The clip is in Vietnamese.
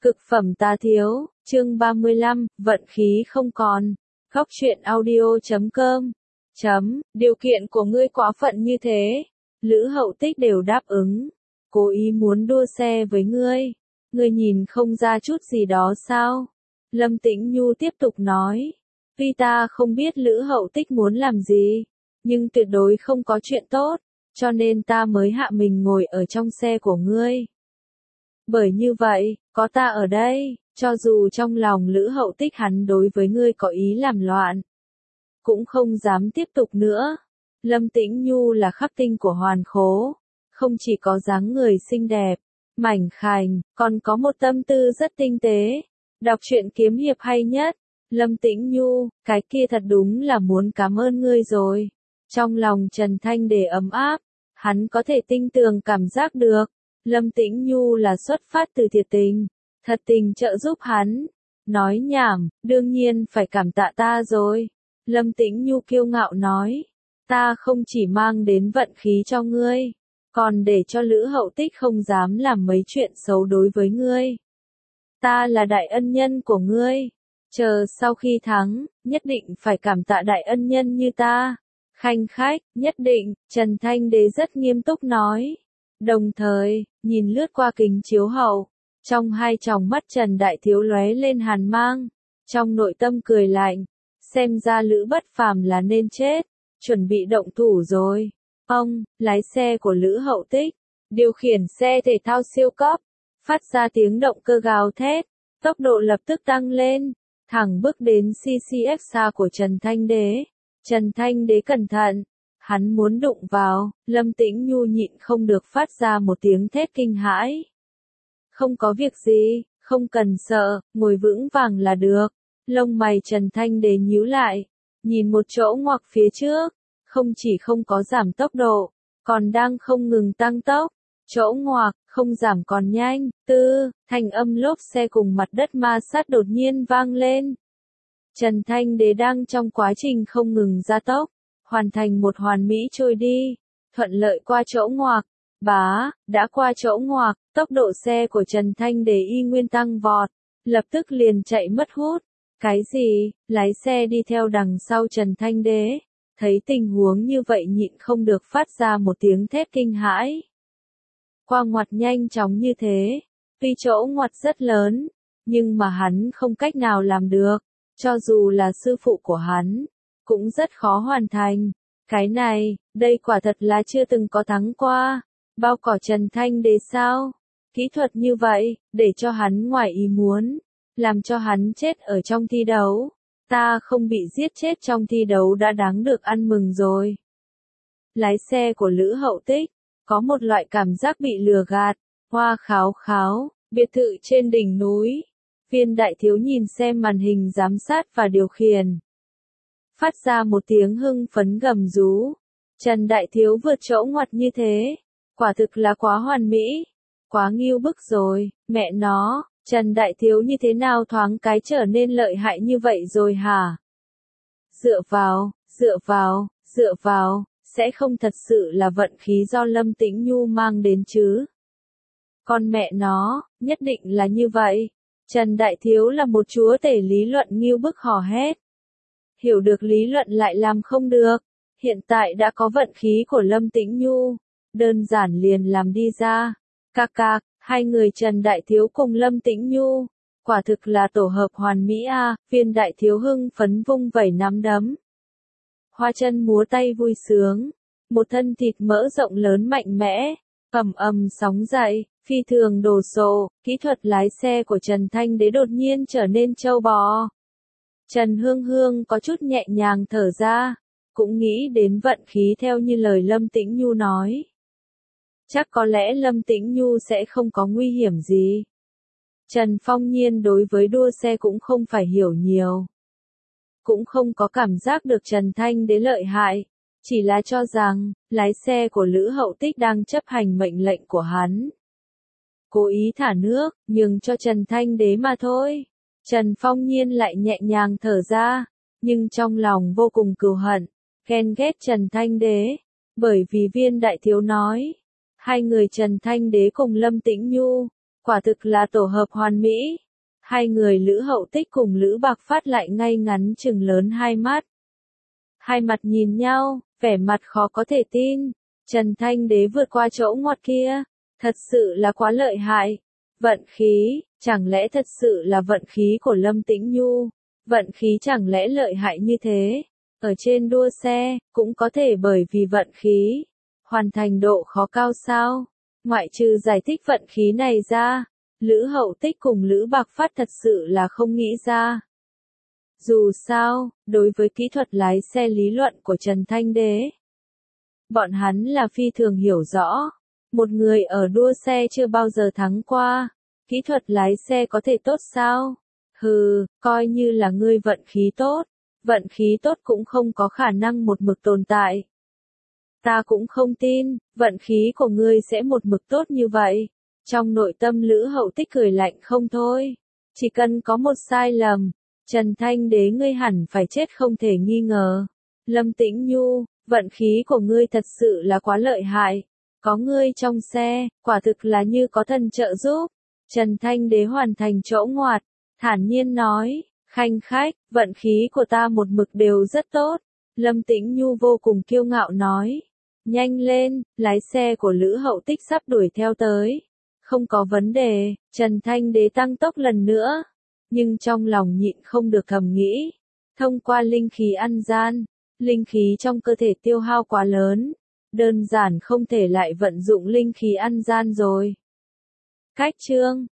Cực phẩm tá thiếu, chương 35, vận khí không còn. Góc truyện audio.com. Điều kiện của ngươi quá phận như thế. Lữ Hậu Tích đều đáp ứng. Cố ý muốn đua xe với ngươi. Ngươi nhìn không ra chút gì đó sao? Lâm Tĩnh Nhu tiếp tục nói. Tuy ta không biết Lữ Hậu Tích muốn làm gì, nhưng tuyệt đối không có chuyện tốt, cho nên ta mới hạ mình ngồi ở trong xe của ngươi. Bởi như vậy, có ta ở đây, cho dù trong lòng Lữ Hậu Tích hắn đối với ngươi có ý làm loạn, cũng không dám tiếp tục nữa. Lâm Tĩnh Nhu là khắc tinh của Hoàn Khố, không chỉ có dáng người xinh đẹp, mảnh khảnh, còn có một tâm tư rất tinh tế. Đọc truyện kiếm hiệp hay nhất. Lâm Tĩnh Nhu, cái kia thật đúng là muốn cảm ơn ngươi rồi. Trong lòng Trần Thanh Đế ấm áp, hắn có thể tinh tường cảm giác được. Lâm Tĩnh Nhu là xuất phát từ thiệt tình, thật tình trợ giúp hắn. Nói nhảm, đương nhiên phải cảm tạ ta rồi. Lâm Tĩnh Nhu kiêu ngạo nói, ta không chỉ mang đến vận khí cho ngươi, còn để cho Lữ Hậu Tích không dám làm mấy chuyện xấu đối với ngươi. Ta là đại ân nhân của ngươi, chờ sau khi thắng, nhất định phải cảm tạ đại ân nhân như ta. Khanh khách, nhất định, Trần Thanh Đế rất nghiêm túc nói. Đồng thời, nhìn lướt qua kính chiếu hậu, trong hai tròng mắt Trần Đại Thiếu lóe lên hàn mang, trong nội tâm cười lạnh, xem ra Lữ Bất Phàm là nên chết, chuẩn bị động thủ rồi. Ông, lái xe của Lữ Hậu Tích, điều khiển xe thể thao siêu cấp, phát ra tiếng động cơ gào thét, tốc độ lập tức tăng lên, thẳng bước đến CCXA của Trần Thanh Đế. Trần Thanh Đế cẩn thận, hắn muốn đụng vào, Lâm Tĩnh Nhu nhịn không được phát ra một tiếng thét kinh hãi. Không có việc gì, không cần sợ, ngồi vững vàng là được. Lông mày Trần Thanh Đế nhíu lại, nhìn một chỗ ngoặc phía trước, không chỉ không có giảm tốc độ, còn đang không ngừng tăng tốc. Chỗ ngoặc, không giảm còn nhanh, thanh âm lốp xe cùng mặt đất ma sát đột nhiên vang lên. Trần Thanh Đế đang trong quá trình không ngừng gia tốc, hoàn thành một hoàn mỹ trôi đi, thuận lợi qua chỗ ngoặc. Đã qua chỗ ngoặc, tốc độ xe của Trần Thanh Đế y nguyên tăng vọt, lập tức liền chạy mất hút. Cái gì? Lái xe đi theo đằng sau Trần Thanh Đế, thấy tình huống như vậy nhịn không được phát ra một tiếng thét kinh hãi. Qua ngoặt nhanh chóng như thế, tuy chỗ ngoặt rất lớn, nhưng mà hắn không cách nào làm được, cho dù là sư phụ của hắn, cũng rất khó hoàn thành. Cái này, đây quả thật là chưa từng có thắng qua. Bao cỏ Trần Thanh Đế sao? Kỹ thuật như vậy, để cho hắn ngoài ý muốn, làm cho hắn chết ở trong thi đấu. Ta không bị giết chết trong thi đấu đã đáng được ăn mừng rồi. Lái xe của Lữ Hậu Tích, có một loại cảm giác bị lừa gạt. Hoa kháo kháo, biệt thự trên đỉnh núi. Viên Đại Thiếu nhìn xem màn hình giám sát và điều khiển, phát ra một tiếng hưng phấn gầm rú. Trần Đại Thiếu vượt chỗ ngoặt như thế, quả thực là quá hoàn mỹ, quá ngưu bức rồi. Mẹ nó, Trần Đại Thiếu như thế nào thoáng cái trở nên lợi hại như vậy rồi hả? Dựa vào, sẽ không thật sự là vận khí do Lâm Tĩnh Nhu mang đến chứ? Con mẹ nó, nhất định là như vậy. Trần Đại Thiếu là một chúa tể lý luận ngưu bức hò hét. Hiểu được lý luận lại làm không được. Hiện tại đã có vận khí của Lâm Tĩnh Nhu, đơn giản liền làm đi ra. Cạc, hai người Trần Đại Thiếu cùng Lâm Tĩnh Nhu, quả thực là tổ hợp hoàn mỹ a. Viên Đại Thiếu hưng phấn vung vẩy nắm đấm, hoa chân múa tay vui sướng, một thân thịt mỡ rộng lớn mạnh mẽ, ầm sóng dậy, phi thường đồ sộ. Kỹ thuật lái xe của Trần Thanh Đế đột nhiên trở nên trâu bò. Trần Hương Hương có chút nhẹ nhàng thở ra, cũng nghĩ đến vận khí theo như lời Lâm Tĩnh Nhu nói. Chắc có lẽ Lâm Tĩnh Nhu sẽ không có nguy hiểm gì. Trần Phong Nhiên đối với đua xe cũng không phải hiểu nhiều, cũng không có cảm giác được Trần Thanh Đế lợi hại, chỉ là cho rằng, lái xe của Lữ Hậu Tích đang chấp hành mệnh lệnh của hắn. Cố ý thả nước, nhường cho Trần Thanh Đế mà thôi. Trần Phong Nhiên lại nhẹ nhàng thở ra, nhưng trong lòng vô cùng cừu hận, ghen ghét Trần Thanh Đế, bởi vì Viên Đại Thiếu nói, hai người Trần Thanh Đế cùng Lâm Tĩnh Nhu, quả thực là tổ hợp hoàn mỹ. Hai người Lữ Hậu Tích cùng Lữ Bạc Phát lại ngay ngắn chừng lớn hai mắt. Hai mặt nhìn nhau, vẻ mặt khó có thể tin. Trần Thanh Đế vượt qua chỗ ngoặt kia, thật sự là quá lợi hại. Vận khí, chẳng lẽ thật sự là vận khí của Lâm Tĩnh Nhu? Vận khí chẳng lẽ lợi hại như thế? Ở trên đua xe, cũng có thể bởi vì vận khí, hoàn thành độ khó cao sao? Ngoại trừ giải thích vận khí này ra, Lữ Hậu Tích cùng Lữ Bạc Phát thật sự là không nghĩ ra. Dù sao, đối với kỹ thuật lái xe lý luận của Trần Thanh Đế, bọn hắn là phi thường hiểu rõ. Một người ở đua xe chưa bao giờ thắng qua, kỹ thuật lái xe có thể tốt sao? Hừ, coi như là ngươi vận khí tốt cũng không có khả năng một mực tồn tại. Ta cũng không tin, vận khí của ngươi sẽ một mực tốt như vậy. Trong nội tâm Lữ Hậu Tích cười lạnh không thôi. Chỉ cần có một sai lầm, Trần Thanh Đế ngươi hẳn phải chết không thể nghi ngờ. Lâm Tĩnh Nhu, vận khí của ngươi thật sự là quá lợi hại. Có ngươi trong xe, quả thực là như có thần trợ giúp. Trần Thanh Đế hoàn thành chỗ ngoặt, thản nhiên nói, khanh khách, vận khí của ta một mực đều rất tốt. Lâm Tĩnh Nhu vô cùng kiêu ngạo nói, nhanh lên, lái xe của Lữ Hậu Tích sắp đuổi theo tới. Không có vấn đề, Trần Thanh Đế tăng tốc lần nữa, nhưng trong lòng nhịn không được thầm nghĩ, thông qua linh khí ăn gian, linh khí trong cơ thể tiêu hao quá lớn, đơn giản không thể lại vận dụng linh khí ăn gian rồi. Cách chương